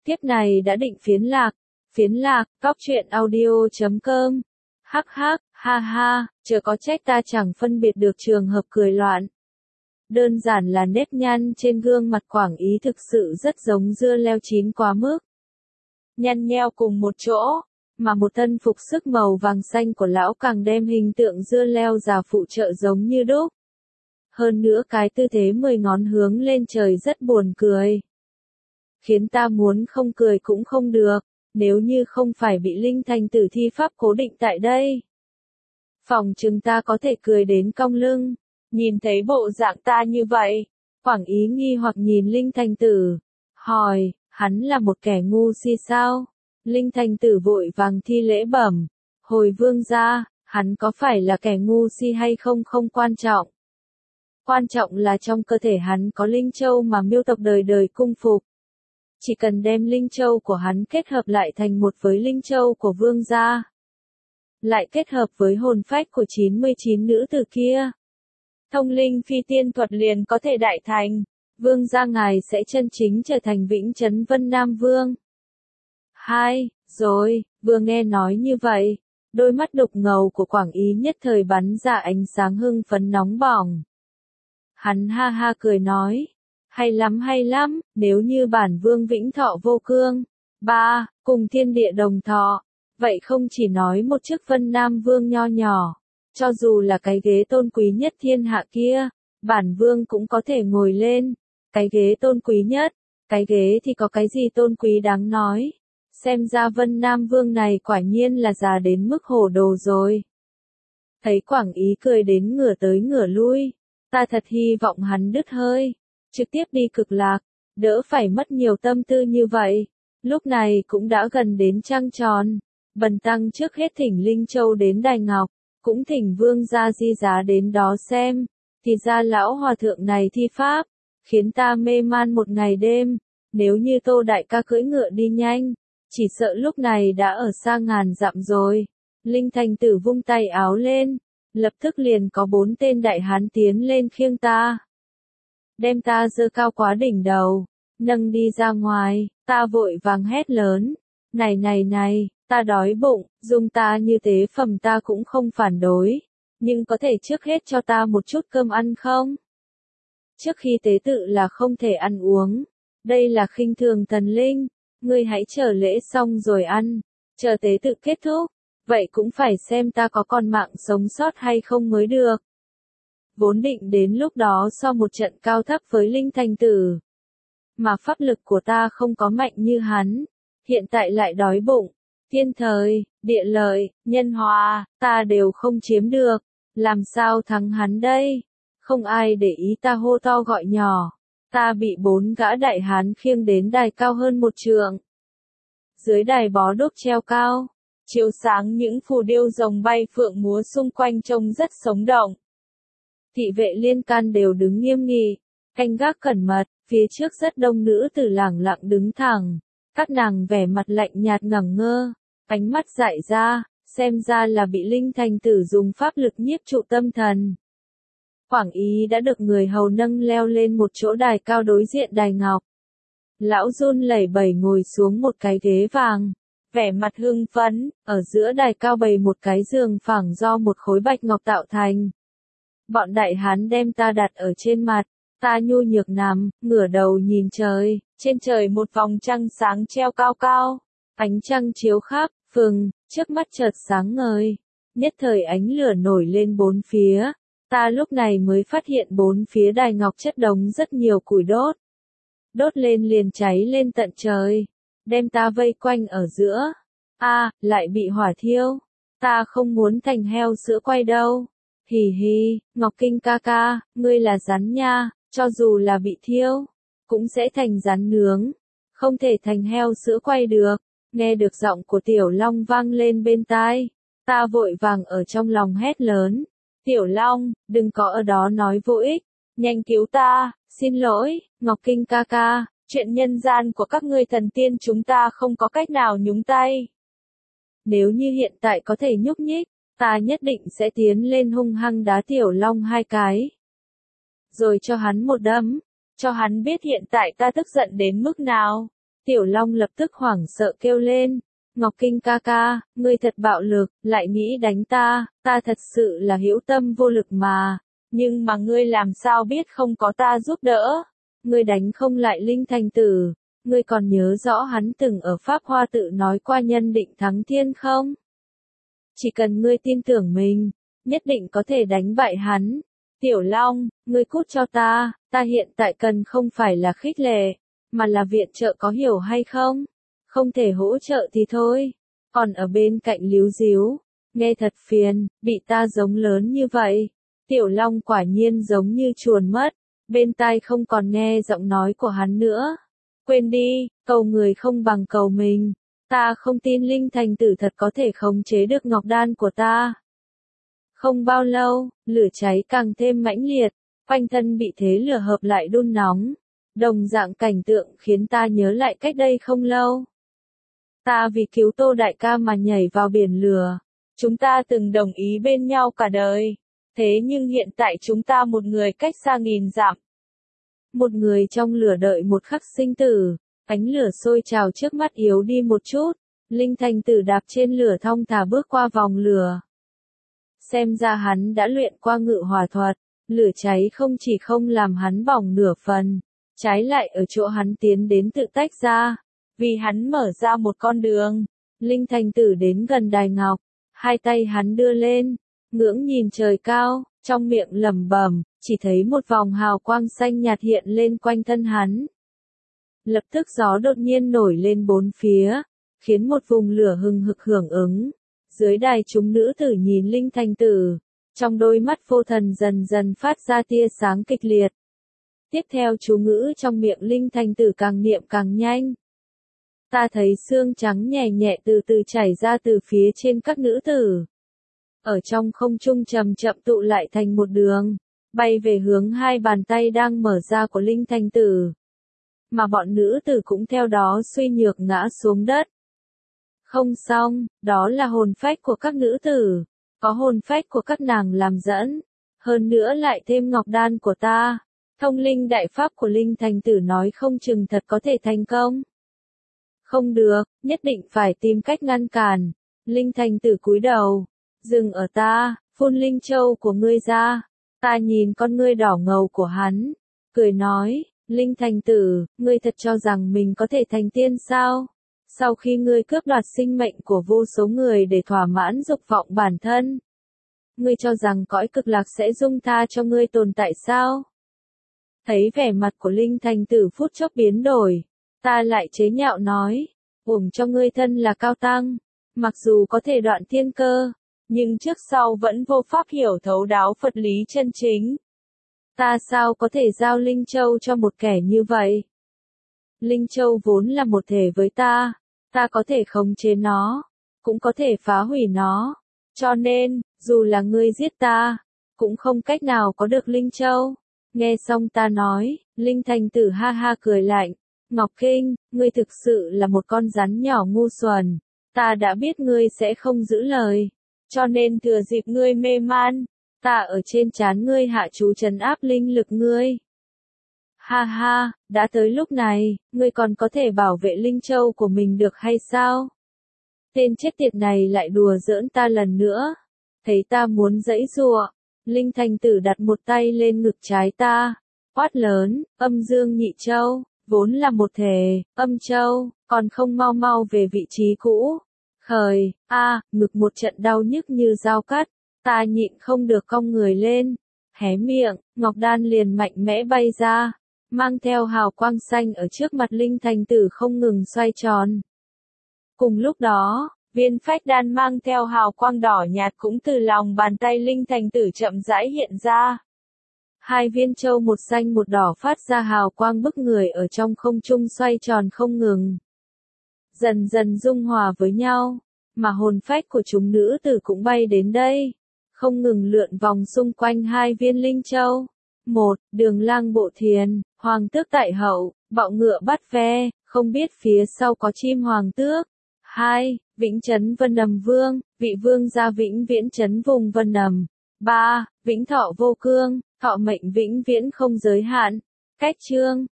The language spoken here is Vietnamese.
Tiếp này đã định phiến lạc, cóc truyện audio.com. Hắc hắc, ha ha, chớ có trách ta chẳng phân biệt được trường hợp cười loạn. Đơn giản là nếp nhăn trên gương mặt Quảng Ý thực sự rất giống dưa leo chín quá mức. Nhăn nheo cùng một chỗ, mà một thân phục sức màu vàng xanh của lão càng đem hình tượng dưa leo già phụ trợ giống như đúc. Hơn nữa cái tư thế 10 ngón hướng lên trời rất buồn cười. Khiến ta muốn không cười cũng không được, nếu như không phải bị Linh Thành Tử thi pháp cố định tại đây. Phòng chừng ta có thể cười đến cong lưng, nhìn thấy bộ dạng ta như vậy. Quảng Ý nghi hoặc nhìn Linh Thành Tử, hỏi, hắn là một kẻ ngu si sao? Linh Thành Tử vội vàng thi lễ bẩm, hồi vương gia, hắn có phải là kẻ ngu si hay không không quan trọng. Quan trọng là trong cơ thể hắn có linh châu mà miêu tộc đời đời cung phục. Chỉ cần đem linh châu của hắn kết hợp lại thành một với linh châu của vương gia. Lại kết hợp với hồn phách của 99 nữ tử kia. Thông linh phi tiên thuật liền có thể đại thành. Vương gia ngài sẽ chân chính trở thành Vĩnh Trấn Vân Nam Vương. Rồi, vừa nghe nói như vậy, đôi mắt đục ngầu của Quảng Ý nhất thời bắn ra ánh sáng hưng phấn nóng bỏng. Hắn ha ha cười nói, hay lắm, nếu như bản vương vĩnh thọ vô cương, cùng thiên địa đồng thọ, vậy không chỉ nói một chức Vân Nam Vương nho nhỏ, cho dù là cái ghế tôn quý nhất thiên hạ kia, bản vương cũng có thể ngồi lên, cái ghế tôn quý nhất, cái ghế thì có cái gì tôn quý đáng nói, xem ra Vân Nam Vương này quả nhiên là già đến mức hồ đồ rồi. Thấy Quảng Ý cười đến ngửa tới ngửa lui, ta thật hy vọng hắn đứt hơi, trực tiếp đi Cực Lạc, đỡ phải mất nhiều tâm tư như vậy. Lúc này cũng đã gần đến trăng tròn, bần tăng trước hết thỉnh Linh Châu đến Đài Ngọc, cũng thỉnh vương gia di giá đến đó xem, thì ra lão hòa thượng này thi pháp, khiến ta mê man một ngày đêm, nếu như Tô đại ca cưỡi ngựa đi nhanh, chỉ sợ lúc này đã ở xa ngàn dặm rồi. Linh Thành Tử vung tay áo lên, lập tức liền có 4 tên đại hán tiến lên khiêng ta. Đem ta giơ cao quá đỉnh đầu, nâng đi ra ngoài, ta vội vàng hét lớn, này, ta đói bụng, dùng ta như tế phẩm ta cũng không phản đối, nhưng có thể trước hết cho ta một chút cơm ăn không? Trước khi tế tự là không thể ăn uống, đây là khinh thường thần linh, ngươi hãy chờ lễ xong rồi ăn, chờ tế tự kết thúc, vậy cũng phải xem ta có còn mạng sống sót hay không mới được. Vốn định đến lúc đó so một trận cao thấp với Linh Thành Tử. Mà pháp lực của ta không có mạnh như hắn, hiện tại lại đói bụng, thiên thời, địa lợi, nhân hòa, ta đều không chiếm được, làm sao thắng hắn đây? Không ai để ý ta hô to gọi nhỏ, ta bị 4 gã đại hán khiêng đến đài cao hơn 1 trượng. Dưới đài bó đuốc treo cao, chiếu sáng những phù điêu rồng bay phượng múa xung quanh trông rất sống động. Thị vệ liên can đều đứng nghiêm nghị, canh gác cẩn mật, phía trước rất đông nữ tử lẳng lặng đứng thẳng, các nàng vẻ mặt lạnh nhạt ngẩn ngơ, ánh mắt dại ra, xem ra là bị Linh Thành Tử dùng pháp lực nhiếp trụ tâm thần. Quảng Ý đã được người hầu nâng leo lên một chỗ đài cao đối diện đài ngọc. Lão run lẩy bẩy ngồi xuống một cái ghế vàng, vẻ mặt hưng phấn, ở giữa đài cao bày một cái giường phẳng do một khối bạch ngọc tạo thành. Bọn đại hán đem ta đặt ở trên mặt, ta nhu nhược nằm, ngửa đầu nhìn trời, trên trời một vòng trăng sáng treo cao cao, ánh trăng chiếu khắp, phừng, trước mắt chợt sáng ngời, nhất thời ánh lửa nổi lên 4 phía, ta lúc này mới phát hiện 4 phía đài ngọc chất đống rất nhiều củi đốt. Đốt lên liền cháy lên tận trời, đem ta vây quanh ở giữa, lại bị hỏa thiêu, ta không muốn thành heo sữa quay đâu. Hì, Ngọc Kinh ca ca, ngươi là rắn nha, cho dù là bị thiêu, cũng sẽ thành rắn nướng, không thể thành heo sữa quay được. Nghe được giọng của Tiểu Long vang lên bên tai, ta vội vàng ở trong lòng hét lớn, Tiểu Long, đừng có ở đó nói vô ích, nhanh cứu ta, xin lỗi, Ngọc Kinh ca ca, chuyện nhân gian của các ngươi thần tiên chúng ta không có cách nào nhúng tay. Nếu như hiện tại có thể nhúc nhích, ta nhất định sẽ tiến lên hung hăng đá Tiểu Long 2 cái. Rồi cho hắn một đấm, cho hắn biết hiện tại ta tức giận đến mức nào. Tiểu Long lập tức hoảng sợ kêu lên, Ngọc Kinh ca ca, ngươi thật bạo lực, lại nghĩ đánh ta, ta thật sự là hữu tâm vô lực mà, nhưng mà ngươi làm sao biết không có ta giúp đỡ, ngươi đánh không lại Linh Thành Tử, ngươi còn nhớ rõ hắn từng ở Pháp Hoa tự nói qua nhân định thắng thiên không? Chỉ cần ngươi tin tưởng mình, nhất định có thể đánh bại hắn. Tiểu Long, ngươi cút cho ta hiện tại cần không phải là khích lệ, mà là viện trợ có hiểu hay không? Không thể hỗ trợ thì thôi. Còn ở bên cạnh líu díu, nghe thật phiền, bị ta giống lớn như vậy. Tiểu Long quả nhiên giống như chuồn mất, bên tai không còn nghe giọng nói của hắn nữa. Quên đi, cầu người không bằng cầu mình. Ta không tin Linh Thành Tử thật có thể khống chế được ngọc đan của ta. Không bao lâu, lửa cháy càng thêm mãnh liệt, quanh thân bị thế lửa hợp lại đun nóng. Đồng dạng cảnh tượng khiến ta nhớ lại cách đây không lâu. Ta vì cứu Tô đại ca mà nhảy vào biển lửa. Chúng ta từng đồng ý bên nhau cả đời. Thế nhưng hiện tại chúng ta một người cách xa nghìn dặm. Một người trong lửa đợi một khắc sinh tử. Ánh lửa sôi trào trước mắt yếu đi một chút. Linh Thành Tử đạp trên lửa thong thả bước qua vòng lửa. Xem ra hắn đã luyện qua ngự hỏa thuật. Lửa cháy không chỉ không làm hắn bỏng nửa phần, trái lại ở chỗ hắn tiến đến tự tách ra. Vì hắn mở ra một con đường. Linh Thành Tử đến gần đài ngọc, hai tay hắn đưa lên, ngưỡng nhìn trời cao, trong miệng lẩm bẩm, chỉ thấy một vòng hào quang xanh nhạt hiện lên quanh thân hắn. Lập tức gió đột nhiên nổi lên bốn phía, khiến một vùng lửa hừng hực hưởng ứng. Dưới đài chúng nữ tử nhìn Linh Thành Tử, trong đôi mắt vô thần dần dần phát ra tia sáng kịch liệt. Tiếp theo chú ngữ trong miệng Linh Thành Tử càng niệm càng nhanh. Ta thấy xương trắng nhẹ nhẹ từ từ chảy ra từ phía trên các nữ tử. Ở trong không trung chậm chậm tụ lại thành một đường, bay về hướng hai bàn tay đang mở ra của Linh Thành Tử. Mà bọn nữ tử cũng theo đó suy nhược ngã xuống đất. Không xong, đó là hồn phách của các nữ tử. Có hồn phách của các nàng làm dẫn. Hơn nữa lại thêm ngọc đan của ta. Thông linh đại pháp của Linh Thành Tử nói không chừng thật có thể thành công. Không được, nhất định phải tìm cách ngăn cản. Linh Thành Tử cúi đầu. Dừng ở ta, phun linh châu của ngươi ra. Ta nhìn con ngươi đỏ ngầu của hắn. Cười nói, Linh Thành Tử, ngươi thật cho rằng mình có thể thành tiên sao? Sau khi ngươi cướp đoạt sinh mệnh của vô số người để thỏa mãn dục vọng bản thân. Ngươi cho rằng cõi cực lạc sẽ dung tha cho ngươi tồn tại sao? Thấy vẻ mặt của Linh Thành Tử phút chốc biến đổi. Ta lại chế nhạo nói, uổng cho ngươi thân là cao tăng, mặc dù có thể đoạn thiên cơ, nhưng trước sau vẫn vô pháp hiểu thấu đáo Phật lý chân chính. Ta sao có thể giao Linh Châu cho một kẻ như vậy? Linh Châu vốn là một thể với ta có thể khống chế nó, cũng có thể phá hủy nó, cho nên, dù là ngươi giết ta, cũng không cách nào có được Linh Châu. Nghe xong ta nói, Linh Thành Tử ha ha cười lạnh. Ngọc Kinh, ngươi thực sự là một con rắn nhỏ ngu xuẩn. Ta đã biết ngươi sẽ không giữ lời. Cho nên thừa dịp ngươi mê man, ta ở trên trán ngươi hạ chú trấn áp linh lực ngươi. Ha ha, đã tới lúc này, ngươi còn có thể bảo vệ Linh Châu của mình được hay sao? Tên chết tiệt này lại đùa giỡn ta lần nữa. Thấy ta muốn giãy giụa, Linh Thành Tử đặt một tay lên ngực trái ta, quát lớn, Âm Dương Nhị Châu. Vốn là một thể, Âm Châu, còn không mau mau về vị trí cũ. Khởi, ngực một trận đau nhức như dao cắt, ta nhịn không được cong người lên, hé miệng, ngọc đan liền mạnh mẽ bay ra, mang theo hào quang xanh ở trước mặt Linh Thành Tử không ngừng xoay tròn. Cùng lúc đó, viên phách đan mang theo hào quang đỏ nhạt cũng từ lòng bàn tay Linh Thành Tử chậm rãi hiện ra. Hai viên châu một xanh một đỏ phát ra hào quang bức người ở trong không trung xoay tròn không ngừng. Dần dần dung hòa với nhau, mà hồn phách của chúng nữ tử cũng bay đến đây, không ngừng lượn vòng xung quanh hai viên linh châu. Một, Đường Lang Bộ Thiền, Hoàng tước tại hậu, bọ ngựa bắt ve, không biết phía sau có chim hoàng tước. 2. Vĩnh Trấn Vân Ầm Vương, vị vương gia vĩnh viễn trấn vùng Vân Ầm. 3. Vĩnh Thọ Vô Cương, thọ mệnh vĩnh viễn không giới hạn. Cách chương